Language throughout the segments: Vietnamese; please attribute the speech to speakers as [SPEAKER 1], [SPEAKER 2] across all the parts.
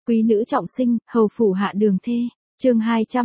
[SPEAKER 1] Quý nữ trọng sinh, hầu phủ hạ đường thê. Chương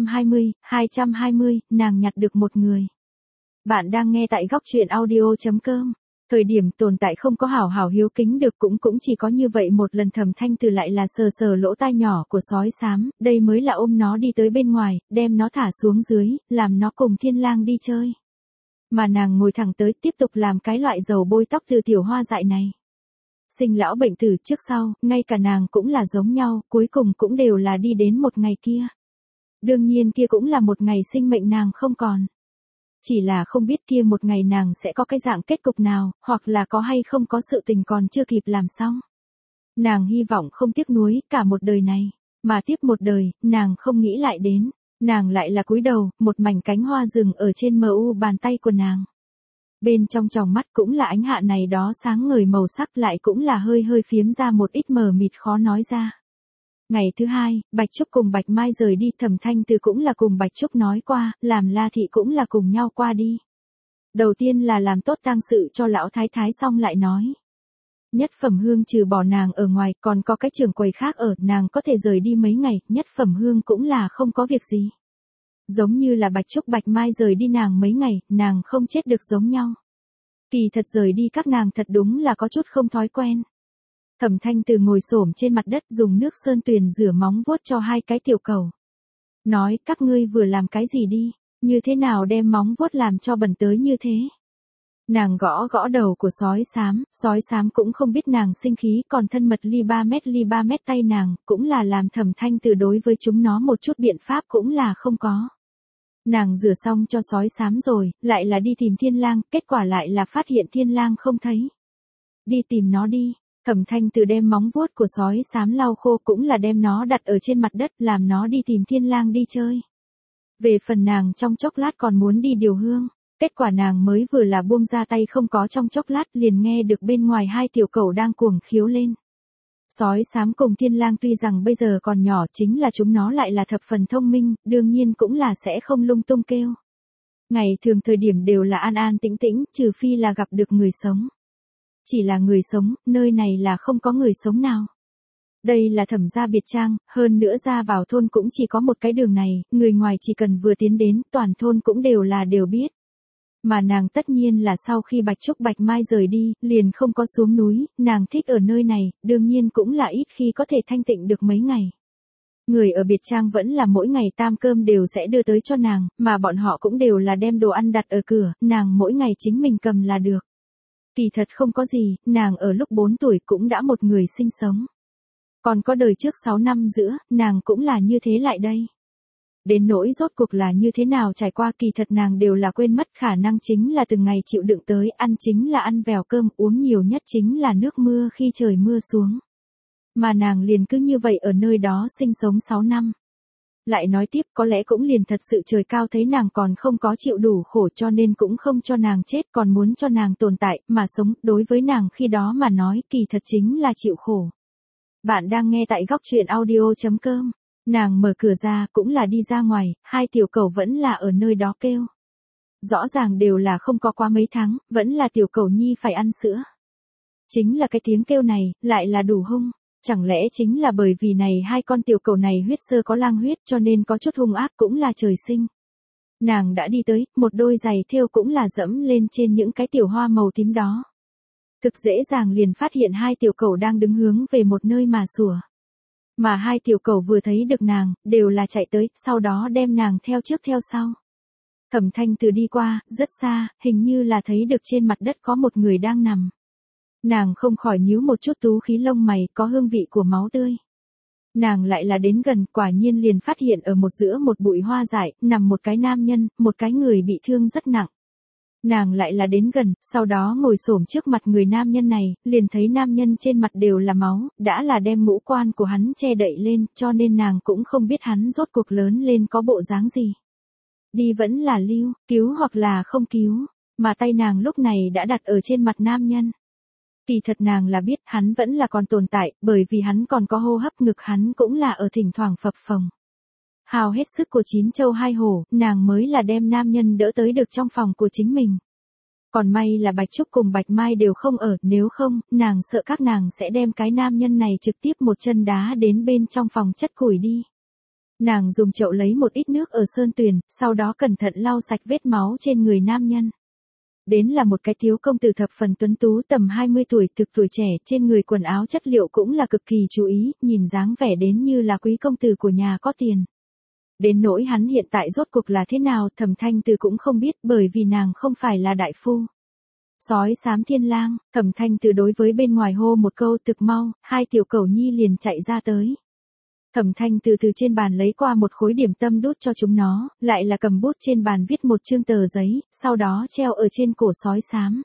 [SPEAKER 1] 220, nàng nhặt được một người. Bạn đang nghe tại góc truyện audio.com. Thời điểm tồn tại không có hảo hảo hiếu kính được cũng chỉ có như vậy một lần. Thẩm Thanh Từ lại là sờ sờ lỗ tai nhỏ của sói xám, đây mới là ôm nó đi tới bên ngoài, đem nó thả xuống dưới, làm nó cùng Thiên Lang đi chơi. Mà nàng ngồi thẳng tới tiếp tục làm cái loại dầu bôi tóc từ tiểu hoa dại này. Sinh lão bệnh tử trước sau, ngay cả nàng cũng là giống nhau, cuối cùng cũng đều là đi đến một ngày kia. Đương nhiên kia cũng là một ngày sinh mệnh nàng không còn. Chỉ là không biết kia một ngày nàng sẽ có cái dạng kết cục nào, hoặc là có hay không có sự tình còn chưa kịp làm xong. Nàng hy vọng không tiếc nuối cả một đời này, mà tiếp một đời, nàng không nghĩ lại đến. Nàng lại là cúi đầu, một mảnh cánh hoa rừng ở trên mu bàn tay của nàng. Bên trong tròng mắt cũng là ánh hạ này đó sáng ngời màu sắc, lại cũng là hơi phiếm ra một ít mờ mịt khó nói ra. Ngày thứ hai, Bạch Trúc cùng Bạch Mai rời đi. Thẩm Thanh Từ cũng là cùng Bạch Trúc nói qua, làm La thị cũng là cùng nhau qua đi. Đầu tiên là làm tốt tang sự cho lão thái thái xong lại nói. Nhất Phẩm Hương trừ bỏ nàng ở ngoài, còn có cái trường quầy khác ở, nàng có thể rời đi mấy ngày, Nhất Phẩm Hương cũng là không có việc gì. Giống như là Bạch Trúc Bạch Mai rời đi nàng mấy ngày, nàng không chết được giống nhau. Kỳ thật rời đi các nàng thật đúng là có chút không thói quen. Thẩm Thanh Từ ngồi xổm trên mặt đất dùng nước sơn tuyền rửa móng vuốt cho hai cái tiểu cẩu. Nói, các ngươi vừa làm cái gì đi, như thế nào đem móng vuốt làm cho bẩn tới như thế. Nàng gõ gõ đầu của sói xám cũng không biết nàng sinh khí, còn thân mật ly 3 mét tay nàng, cũng là làm Thẩm Thanh Từ đối với chúng nó một chút biện pháp cũng là không có. Nàng rửa xong cho sói xám rồi, lại là đi tìm Thiên Lang, kết quả lại là phát hiện Thiên Lang không thấy. Đi tìm nó đi. Thẩm Thanh Từ đem móng vuốt của sói xám lau khô, cũng là đem nó đặt ở trên mặt đất, làm nó đi tìm Thiên Lang đi chơi. Về phần nàng trong chốc lát còn muốn đi điều hương, kết quả nàng mới vừa là buông ra tay không có trong chốc lát liền nghe được bên ngoài hai tiểu cẩu đang cuồng khiếu lên. Sói xám cùng Thiên Lang tuy rằng bây giờ còn nhỏ, chính là chúng nó lại là thập phần thông minh, đương nhiên cũng là sẽ không lung tung kêu. Ngày thường thời điểm đều là an an tĩnh tĩnh, trừ phi là gặp được người sống. Chỉ là người sống, nơi này là không có người sống nào. Đây là Thẩm gia biệt trang, hơn nữa ra vào thôn cũng chỉ có một cái đường này, người ngoài chỉ cần vừa tiến đến, toàn thôn cũng đều biết. Mà nàng tất nhiên là sau khi Bạch Trúc Bạch Mai rời đi, liền không có xuống núi, nàng thích ở nơi này, đương nhiên cũng là ít khi có thể thanh tịnh được mấy ngày. Người ở biệt trang vẫn là mỗi ngày tam cơm đều sẽ đưa tới cho nàng, mà bọn họ cũng đều là đem đồ ăn đặt ở cửa, nàng mỗi ngày chính mình cầm là được. Kỳ thật không có gì, nàng ở lúc 4 tuổi cũng đã một người sinh sống. Còn có đời trước 6 năm giữa, nàng cũng là như thế lại đây. Đến nỗi rốt cuộc là như thế nào trải qua, kỳ thật nàng đều là quên mất, khả năng chính là từng ngày chịu đựng tới, ăn chính là ăn vèo cơm, uống nhiều nhất chính là nước mưa khi trời mưa xuống. Mà nàng liền cứ như vậy ở nơi đó sinh sống 6 năm. Lại nói tiếp, có lẽ cũng liền thật sự trời cao thấy nàng còn không có chịu đủ khổ, cho nên cũng không cho nàng chết, còn muốn cho nàng tồn tại, mà sống, đối với nàng khi đó mà nói, kỳ thật chính là chịu khổ. Bạn đang nghe tại góc truyện audio.com. Nàng mở cửa ra, cũng là đi ra ngoài, hai tiểu cẩu vẫn là ở nơi đó kêu. Rõ ràng đều là không có quá mấy tháng, vẫn là tiểu cẩu nhi phải ăn sữa. Chính là cái tiếng kêu này, lại là đủ hung. Chẳng lẽ chính là bởi vì này hai con tiểu cẩu này huyết sơ có lang huyết, cho nên có chút hung ác, cũng là trời sinh. Nàng đã đi tới, một đôi giày thêu cũng là dẫm lên trên những cái tiểu hoa màu tím đó. Thực dễ dàng liền phát hiện hai tiểu cẩu đang đứng hướng về một nơi mà sủa. Mà hai tiểu cẩu vừa thấy được nàng, đều là chạy tới, sau đó đem nàng theo trước theo sau. Thẩm Thanh Từ đi qua, rất xa, hình như là thấy được trên mặt đất có một người đang nằm. Nàng không khỏi nhíu một chút tú khí lông mày, có hương vị của máu tươi. Nàng lại là đến gần, quả nhiên liền phát hiện ở giữa một bụi hoa dại, nằm một cái nam nhân, một cái người bị thương rất nặng. Nàng lại là đến gần, sau đó ngồi xổm trước mặt người nam nhân này, liền thấy nam nhân trên mặt đều là máu, đã là đem ngũ quan của hắn che đậy lên, cho nên nàng cũng không biết hắn rốt cuộc lớn lên có bộ dáng gì. Đi vẫn là lưu, cứu hoặc là không cứu, mà tay nàng lúc này đã đặt ở trên mặt nam nhân. Kỳ thật nàng là biết hắn vẫn là còn tồn tại, bởi vì hắn còn có hô hấp, ngực hắn cũng là ở thỉnh thoảng phập phồng. Hào hết sức của 9 châu 2 hổ, nàng mới là đem nam nhân đỡ tới được trong phòng của chính mình. Còn may là Bạch Trúc cùng Bạch Mai đều không ở, nếu không, nàng sợ các nàng sẽ đem cái nam nhân này trực tiếp một chân đá đến bên trong phòng chất củi đi. Nàng dùng chậu lấy một ít nước ở sơn tuyền, sau đó cẩn thận lau sạch vết máu trên người nam nhân. Đến là một cái thiếu công tử thập phần tuấn tú tầm 20 tuổi, thực tuổi trẻ, trên người quần áo chất liệu cũng là cực kỳ chú ý, nhìn dáng vẻ đến như là quý công tử của nhà có tiền. Đến nỗi hắn hiện tại rốt cuộc là thế nào, Thẩm Thanh Từ cũng không biết, bởi vì nàng không phải là đại phu. Sói xám thiên lang, Thẩm Thanh Từ đối với bên ngoài hô một câu thực mau, hai tiểu cẩu nhi liền chạy ra tới. Thẩm Thanh từ trên bàn lấy qua một khối điểm tâm đút cho chúng nó, lại là cầm bút trên bàn viết một chương tờ giấy, sau đó treo ở trên cổ sói xám.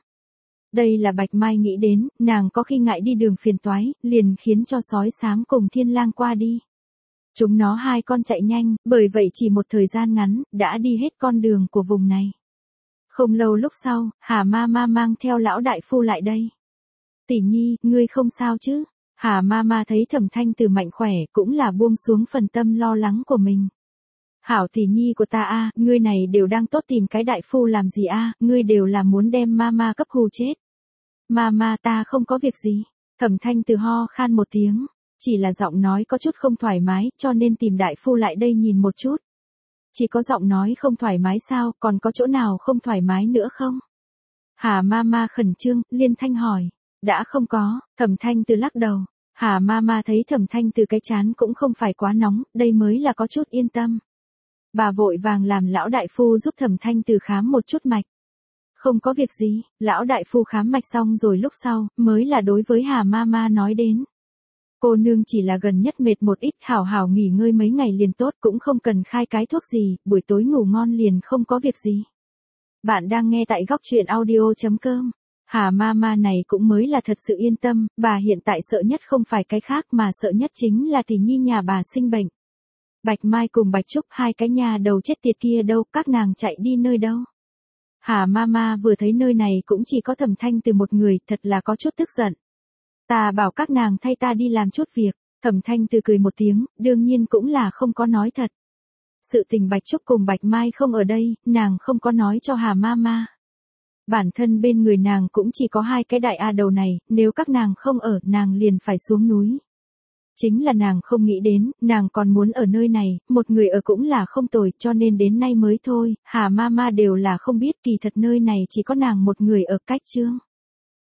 [SPEAKER 1] Đây là Bạch Mai nghĩ đến, nàng có khi ngại đi đường phiền toái, liền khiến cho sói xám cùng thiên lang qua đi. Chúng nó hai con chạy nhanh, bởi vậy chỉ một thời gian ngắn, đã đi hết con đường của vùng này. Không lâu lúc sau, Hà Mama mang theo lão đại phu lại đây. Tỷ nhi, ngươi không sao chứ? Hà Mama thấy Thẩm Thanh Từ mạnh khỏe, cũng là buông xuống phần tâm lo lắng của mình. Hảo tỷ nhi của ta a, ngươi này đều đang tốt tìm cái đại phu làm gì a, ngươi đều là muốn đem Mama cấp hù chết. Mama ta không có việc gì. Thẩm Thanh Từ ho khan một tiếng, chỉ là giọng nói có chút không thoải mái, cho nên tìm đại phu lại đây nhìn một chút. Chỉ có giọng nói không thoải mái sao, còn có chỗ nào không thoải mái nữa không? Hà Mama khẩn trương, liên thanh hỏi. Đã không có, Thẩm Thanh Từ lắc đầu. Hà Mama thấy Thẩm Thanh Từ cái chán cũng không phải quá nóng, đây mới là có chút yên tâm. Bà vội vàng làm lão đại phu giúp Thẩm Thanh Từ khám một chút mạch. Không có việc gì, lão đại phu khám mạch xong rồi lúc sau, mới là đối với Hà Mama nói đến. Cô nương chỉ là gần nhất mệt một ít, hảo hảo nghỉ ngơi mấy ngày liền tốt, cũng không cần khai cái thuốc gì, buổi tối ngủ ngon liền không có việc gì. Bạn đang nghe tại góc truyện audio.com. Hà Mama này cũng mới là thật sự yên tâm, bà hiện tại sợ nhất không phải cái khác mà sợ nhất chính là tỷ nhi nhà bà sinh bệnh. Bạch Mai cùng Bạch Trúc hai cái nhà đầu chết tiệt kia đâu, các nàng chạy đi nơi đâu. Hà Mama vừa thấy nơi này cũng chỉ có Thẩm Thanh Từ một người, thật là có chút tức giận. Ta bảo các nàng thay ta đi làm chút việc, Thẩm Thanh Từ cười một tiếng, đương nhiên cũng là không có nói thật. Sự tình Bạch Trúc cùng Bạch Mai không ở đây, nàng không có nói cho Hà Mama. Bản thân bên người nàng cũng chỉ có hai cái đại A đầu này, nếu các nàng không ở, nàng liền phải xuống núi. Chính là nàng không nghĩ đến, nàng còn muốn ở nơi này, một người ở cũng là không tồi, cho nên đến nay mới thôi, Hà Mama đều là không biết kỳ thật nơi này chỉ có nàng một người ở cách chương.